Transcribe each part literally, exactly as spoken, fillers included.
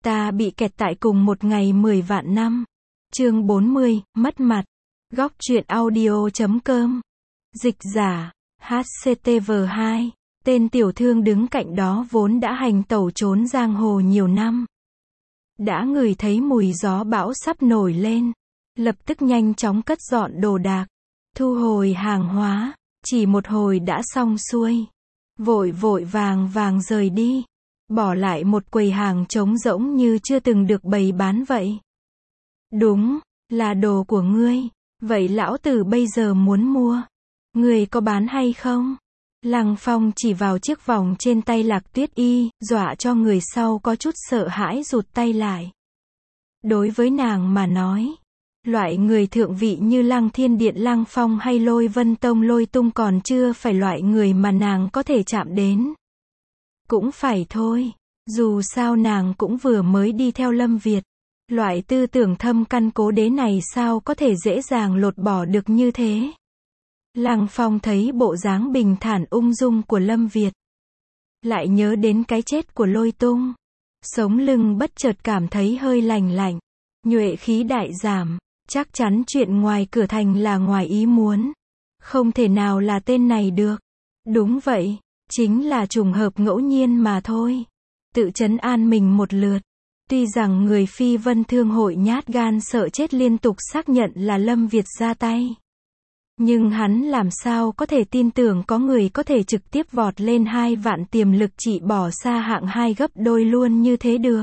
Ta bị kẹt tại cùng một ngày mười vạn năm. Chương bốn mươi, mất mặt. Góc truyện audio chấm com. Dịch giả, hát xê tê vê hai. Tên tiểu thương đứng cạnh đó vốn đã hành tẩu trốn giang hồ nhiều năm. Đã ngửi thấy mùi gió bão sắp nổi lên. Lập tức nhanh chóng cất dọn đồ đạc. Thu hồi hàng hóa. Chỉ một hồi đã xong xuôi. Vội vội vàng vàng rời đi. Bỏ lại một quầy hàng trống rỗng như chưa từng được bày bán vậy. Đúng, là đồ của ngươi. Vậy lão tử bây giờ muốn mua. Ngươi có bán hay không? Lăng Phong chỉ vào chiếc vòng trên tay Lạc Tuyết Y, dọa cho người sau có chút sợ hãi rụt tay lại. Đối với nàng mà nói, loại người thượng vị như Lăng Thiên Điện Lăng Phong hay Lôi Vân Tông Lôi Tung còn chưa phải loại người mà nàng có thể chạm đến. Cũng phải thôi, dù sao nàng cũng vừa mới đi theo Lâm Việt. Loại tư tưởng thâm căn cố đế này sao có thể dễ dàng lột bỏ được như thế. Lăng Phong thấy bộ dáng bình thản ung dung của Lâm Việt. Lại nhớ đến cái chết của Lôi Tung. Sống lưng bất chợt cảm thấy hơi lành lạnh. Nhuệ khí đại giảm. Chắc chắn chuyện ngoài cửa thành là ngoài ý muốn. Không thể nào là tên này được. Đúng vậy, chính là trùng hợp ngẫu nhiên mà thôi. Tự trấn an mình một lượt. Tuy rằng người Phi Vân Thương hội nhát gan sợ chết liên tục xác nhận là Lâm Việt ra tay. Nhưng hắn làm sao có thể tin tưởng có người có thể trực tiếp vọt lên hai vạn tiềm lực chỉ bỏ xa hạng hai gấp đôi luôn như thế được.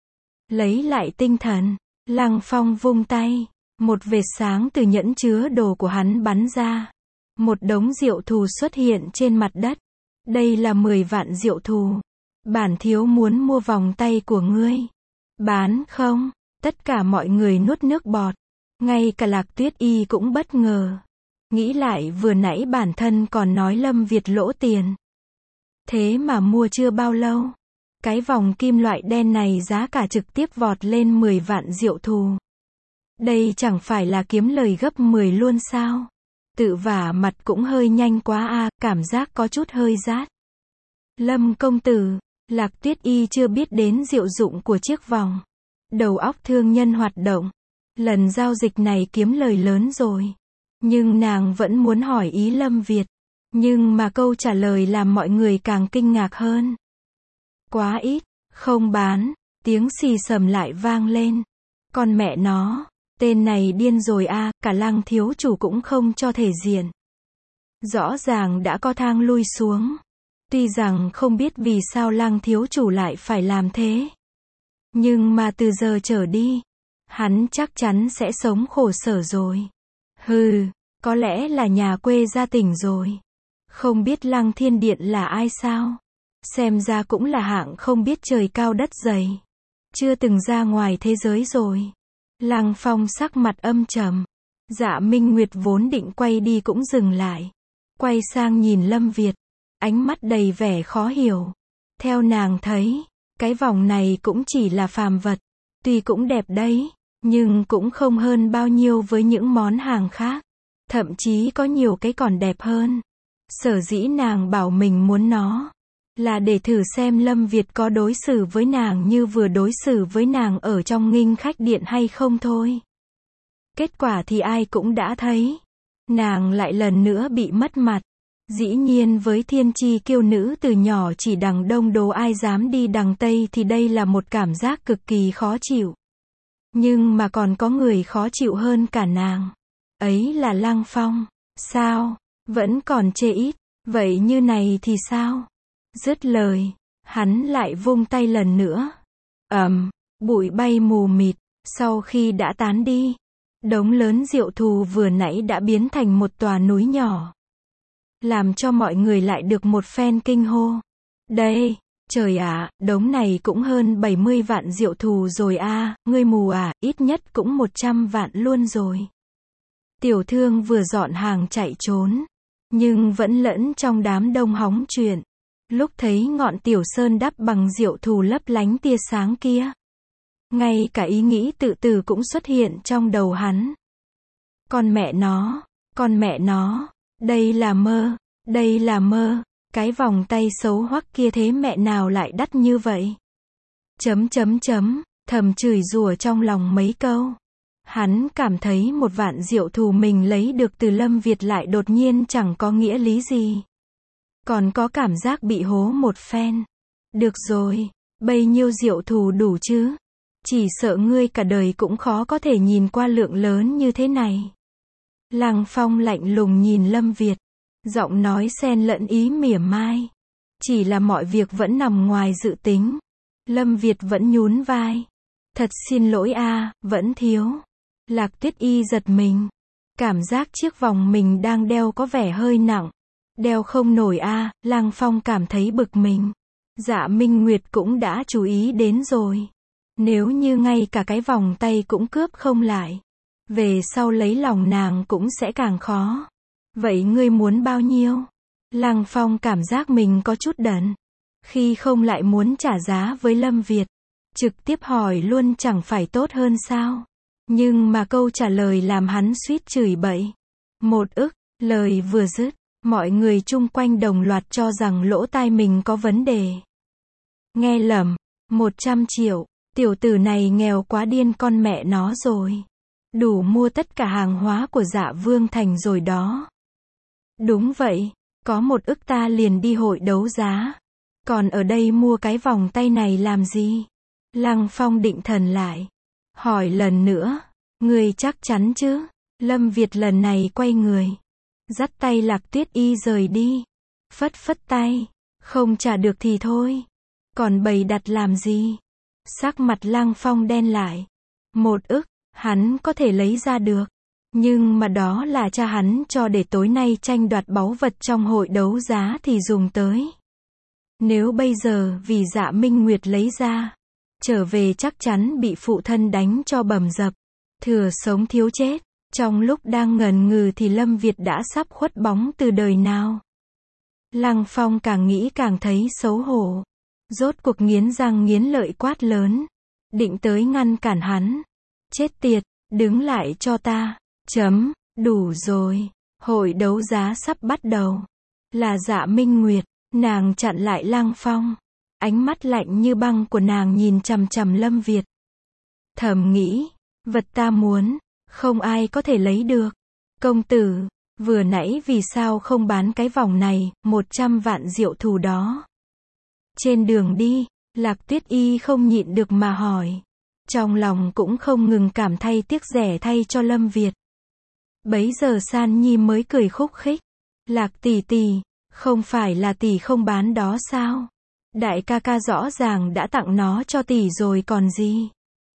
Lấy lại tinh thần, Lăng Phong vung tay. Một vệt sáng từ nhẫn chứa đồ của hắn bắn ra. Một đống diệu thù xuất hiện trên mặt đất. Đây là mười vạn diệu thù. Bản thiếu muốn mua vòng tay của ngươi. Bán không? Tất cả mọi người nuốt nước bọt. Ngay cả Lạc Tuyết Y cũng bất ngờ. Nghĩ lại vừa nãy bản thân còn nói Lâm Việt lỗ tiền. Thế mà mua chưa bao lâu. Cái vòng kim loại đen này giá cả trực tiếp vọt lên mười vạn diệu thù. Đây chẳng phải là kiếm lời gấp mười luôn sao? Tự vả mặt cũng hơi nhanh quá a, à, cảm giác có chút hơi rát. Lâm công tử, Lạc Tuyết Y chưa biết đến diệu dụng của chiếc vòng. Đầu óc thương nhân hoạt động. Lần giao dịch này kiếm lời lớn rồi. Nhưng nàng vẫn muốn hỏi ý Lâm Việt. Nhưng mà câu trả lời làm mọi người càng kinh ngạc hơn. Quá ít, không bán, tiếng xì xầm lại vang lên. Con mẹ nó, tên này điên rồi a, à, cả Lăng thiếu chủ cũng không cho thể diện. Rõ ràng đã có thang lui xuống. Tuy rằng không biết vì sao Lăng thiếu chủ lại phải làm thế. Nhưng mà từ giờ trở đi, hắn chắc chắn sẽ sống khổ sở rồi. Hừ, có lẽ là nhà quê ra tỉnh rồi. Không biết Lăng Thiên Điện là ai sao? Xem ra cũng là hạng không biết trời cao đất dày. Chưa từng ra ngoài thế giới rồi. Lăng Phong sắc mặt âm trầm. Dạ Minh Nguyệt vốn định quay đi cũng dừng lại. Quay sang nhìn Lâm Việt. Ánh mắt đầy vẻ khó hiểu. Theo nàng thấy, cái vòng này cũng chỉ là phàm vật. Tuy cũng đẹp đấy, nhưng cũng không hơn bao nhiêu với những món hàng khác. Thậm chí có nhiều cái còn đẹp hơn. Sở dĩ nàng bảo mình muốn nó, là để thử xem Lâm Việt có đối xử với nàng như vừa đối xử với nàng ở trong Nghinh Khách Điện hay không thôi. Kết quả thì ai cũng đã thấy. Nàng lại lần nữa bị mất mặt. Dĩ nhiên với thiên chi kiêu nữ từ nhỏ chỉ đằng đông đố ai dám đi đằng tây thì đây là một cảm giác cực kỳ khó chịu. Nhưng mà còn có người khó chịu hơn cả nàng. Ấy là Lăng Phong. Sao? Vẫn còn chê ít. Vậy như này thì sao? Dứt lời, hắn lại vung tay lần nữa. Ầm, bụi bay mù mịt. Sau khi đã tán đi, đống lớn diệu thù vừa nãy đã biến thành một tòa núi nhỏ. Làm cho mọi người lại được một phen kinh hô. Đây, trời ạ, à, đống này cũng hơn bảy mươi vạn diệu thù rồi a, à, ngươi mù à, ít nhất cũng một trăm vạn luôn rồi. Tiểu thương vừa dọn hàng chạy trốn, nhưng vẫn lẫn trong đám đông hóng chuyện. Lúc thấy ngọn tiểu sơn đắp bằng diệu thù lấp lánh tia sáng kia, ngay cả ý nghĩ tự tử cũng xuất hiện trong đầu hắn. Con mẹ nó, con mẹ nó, đây là mơ, đây là mơ, cái vòng tay xấu hoắc kia thế mẹ nào lại đắt như vậy. Chấm chấm chấm, thầm chửi rủa trong lòng mấy câu. Hắn cảm thấy một vạn diệu thù mình lấy được từ Lâm Việt lại đột nhiên chẳng có nghĩa lý gì. Còn có cảm giác bị hố một phen. Được rồi, bấy nhiêu diệu thù đủ chứ? Chỉ sợ ngươi cả đời cũng khó có thể nhìn qua lượng lớn như thế này. Lăng Phong lạnh lùng nhìn Lâm Việt, giọng nói xen lẫn ý mỉa mai. Chỉ là mọi việc vẫn nằm ngoài dự tính. Lâm Việt vẫn nhún vai. Thật xin lỗi a, vẫn thiếu. Lạc Tuyết Y giật mình. Cảm giác chiếc vòng mình đang đeo có vẻ hơi nặng. Đeo không nổi a, Lăng Phong cảm thấy bực mình. Dạ Minh Nguyệt cũng đã chú ý đến rồi. Nếu như ngay cả cái vòng tay cũng cướp không lại, về sau lấy lòng nàng cũng sẽ càng khó. Vậy ngươi muốn bao nhiêu? Lăng Phong cảm giác mình có chút đần. Khi không lại muốn trả giá với Lâm Việt. Trực tiếp hỏi luôn chẳng phải tốt hơn sao? Nhưng mà câu trả lời làm hắn suýt chửi bậy. Một ức, lời vừa dứt, mọi người chung quanh đồng loạt cho rằng lỗ tai mình có vấn đề. Nghe lầm, một trăm triệu, tiểu tử này nghèo quá điên con mẹ nó rồi. Đủ mua tất cả hàng hóa của Dạ Vương Thành rồi đó. Đúng vậy, có một ức ta liền đi hội đấu giá. Còn ở đây mua cái vòng tay này làm gì? Lăng Phong định thần lại. Hỏi lần nữa, người chắc chắn chứ? Lâm Việt lần này quay người. Dắt tay Lạc Tuyết Y rời đi. Phất phất tay, không trả được thì thôi. Còn bày đặt làm gì? Sắc mặt Lăng Phong đen lại. Một ức, hắn có thể lấy ra được. Nhưng mà đó là cha hắn cho để tối nay tranh đoạt báu vật trong hội đấu giá thì dùng tới. Nếu bây giờ vì Dạ Minh Nguyệt lấy ra, trở về chắc chắn bị phụ thân đánh cho bầm dập. Thừa sống thiếu chết. Trong lúc đang ngần ngừ thì Lâm Việt đã sắp khuất bóng từ đời nào. Lăng Phong càng nghĩ càng thấy xấu hổ. Rốt cuộc nghiến răng nghiến lợi quát lớn. Định tới ngăn cản hắn. Chết tiệt, đứng lại cho ta. Chấm, đủ rồi. Hội đấu giá sắp bắt đầu. Là Dạ Minh Nguyệt. Nàng chặn lại Lăng Phong. Ánh mắt lạnh như băng của nàng nhìn chằm chằm Lâm Việt. Thầm nghĩ, vật ta muốn, không ai có thể lấy được. Công tử, vừa nãy vì sao không bán cái vòng này, một trăm vạn diệu thù đó. Trên đường đi, Lạc Tuyết Y không nhịn được mà hỏi. Trong lòng cũng không ngừng cảm thay tiếc rẻ thay cho Lâm Việt. Bấy giờ San Nhi mới cười khúc khích. Lạc tỷ tỷ, không phải là tỷ không bán đó sao? Đại ca ca rõ ràng đã tặng nó cho tỷ rồi còn gì.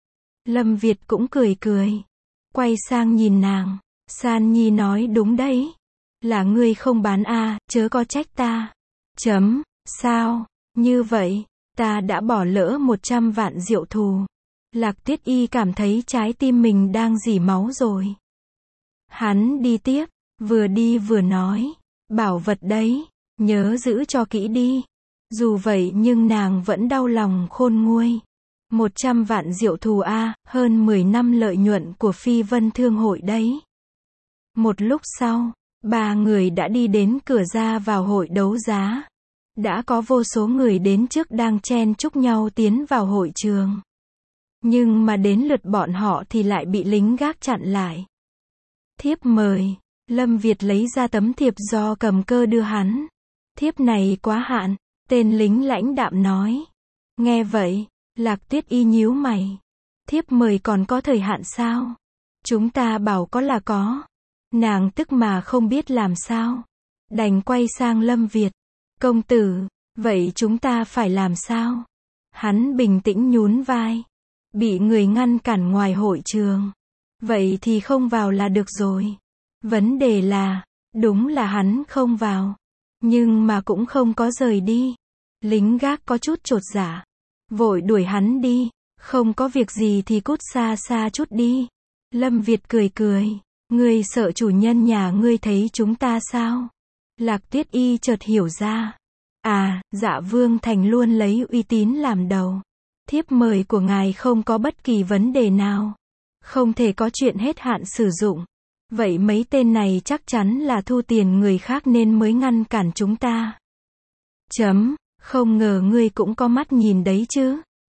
Lâm Việt cũng cười cười. Quay sang nhìn nàng. San Nhi nói đúng đấy. Là ngươi không bán a, chớ có trách ta. Chấm, sao? Như vậy, ta đã bỏ lỡ một trăm vạn diệu thù. Lạc Tuyết Y cảm thấy trái tim mình đang rỉ máu rồi. Hắn đi tiếp, vừa đi vừa nói. Bảo vật đấy, nhớ giữ cho kỹ đi. Dù vậy nhưng nàng vẫn đau lòng khôn nguôi. Một trăm vạn diệu thù a, hơn mười năm lợi nhuận của Phi Vân Thương hội đấy. Một lúc sau, ba người đã đi đến cửa ra vào hội đấu giá. Đã có vô số người đến trước đang chen chúc nhau tiến vào hội trường. Nhưng mà đến lượt bọn họ thì lại bị lính gác chặn lại. Thiếp mời. Lâm Việt lấy ra tấm thiệp do Cầm Cơ đưa hắn. Thiếp này quá hạn. Tên lính lãnh đạm nói. Nghe vậy, Lạc Tuyết Y nhíu mày. Thiếp mời còn có thời hạn sao? Chúng ta bảo có là có. Nàng tức mà không biết làm sao. Đành quay sang Lâm Việt. Công tử, vậy chúng ta phải làm sao? Hắn bình tĩnh nhún vai. Bị người ngăn cản ngoài hội trường. Vậy thì không vào là được rồi. Vấn đề là, đúng là hắn không vào. Nhưng mà cũng không có rời đi. Lính gác có chút chột dạ. Vội đuổi hắn đi. Không có việc gì thì cút xa xa chút đi. Lâm Việt cười cười. Ngươi sợ chủ nhân nhà ngươi thấy chúng ta sao? Lạc Tuyết Y chợt hiểu ra. À, Dạ Vương Thành luôn lấy uy tín làm đầu. Thiếp mời của ngài không có bất kỳ vấn đề nào. Không thể có chuyện hết hạn sử dụng. Vậy mấy tên này chắc chắn là thu tiền người khác nên mới ngăn cản chúng ta. Chấm, không ngờ ngươi cũng có mắt nhìn đấy chứ.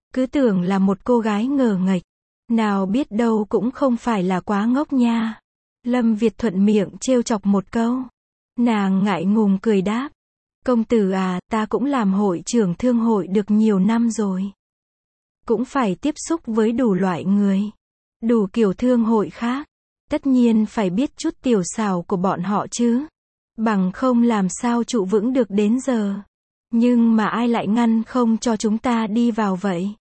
Cứ tưởng là một cô gái ngờ nghệch. Nào biết đâu cũng không phải là quá ngốc nha. Lâm Việt thuận miệng trêu chọc một câu. Nàng ngại ngùng cười đáp. Công tử à, ta cũng làm hội trưởng thương hội được nhiều năm rồi. Cũng phải tiếp xúc với đủ loại người. Đủ kiểu thương hội khác. Tất nhiên phải biết chút tiểu xảo của bọn họ chứ. Bằng không làm sao trụ vững được đến giờ. Nhưng mà ai lại ngăn không cho chúng ta đi vào vậy?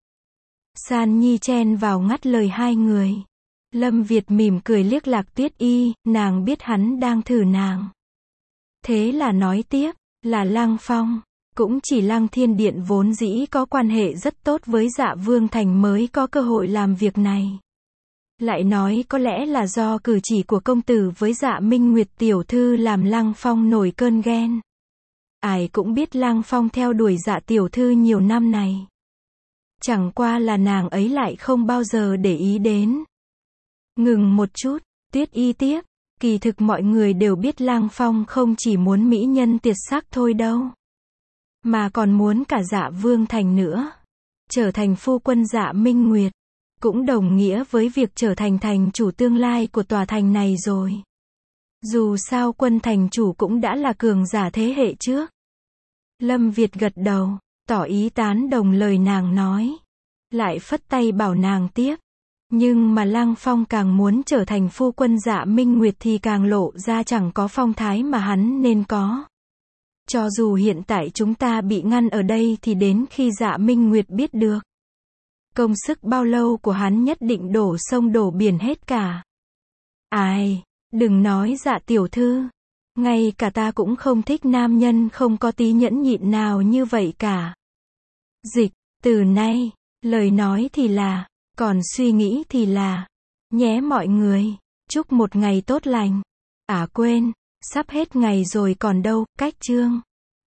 San Nhi chen vào ngắt lời hai người. Lâm Việt mỉm cười liếc Lạc Tuyết Y, nàng biết hắn đang thử nàng. Thế là nói tiếp, là Lăng Phong. Cũng chỉ Lăng Thiên Điện vốn dĩ có quan hệ rất tốt với Dạ Vương Thành mới có cơ hội làm việc này. Lại nói có lẽ là do cử chỉ của công tử với Dạ Minh Nguyệt tiểu thư làm Lăng Phong nổi cơn ghen. Ai cũng biết Lăng Phong theo đuổi Dạ tiểu thư nhiều năm này. Chẳng qua là nàng ấy lại không bao giờ để ý đến. Ngừng một chút, Tuyết Y tiếp, kỳ thực mọi người đều biết Lăng Phong không chỉ muốn mỹ nhân tuyệt sắc thôi đâu. Mà còn muốn cả Dạ Vương Thành nữa. Trở thành phu quân Dạ Minh Nguyệt. Cũng đồng nghĩa với việc trở thành thành chủ tương lai của tòa thành này rồi. Dù sao quân thành chủ cũng đã là cường giả thế hệ trước. Lâm Việt gật đầu, tỏ ý tán đồng lời nàng nói. Lại phất tay bảo nàng tiếp. Nhưng mà Lăng Phong càng muốn trở thành phu quân Dạ Minh Nguyệt thì càng lộ ra chẳng có phong thái mà hắn nên có. Cho dù hiện tại chúng ta bị ngăn ở đây thì đến khi Dạ Minh Nguyệt biết được. Công sức bao lâu của hắn nhất định đổ sông đổ biển hết cả. Ai, đừng nói Dạ tiểu thư. Ngay cả ta cũng không thích nam nhân không có tí nhẫn nhịn nào như vậy cả. Dịch, từ nay, lời nói thì là, còn suy nghĩ thì là. Nhé mọi người, chúc một ngày tốt lành. À quên, sắp hết ngày rồi còn đâu, cách chương.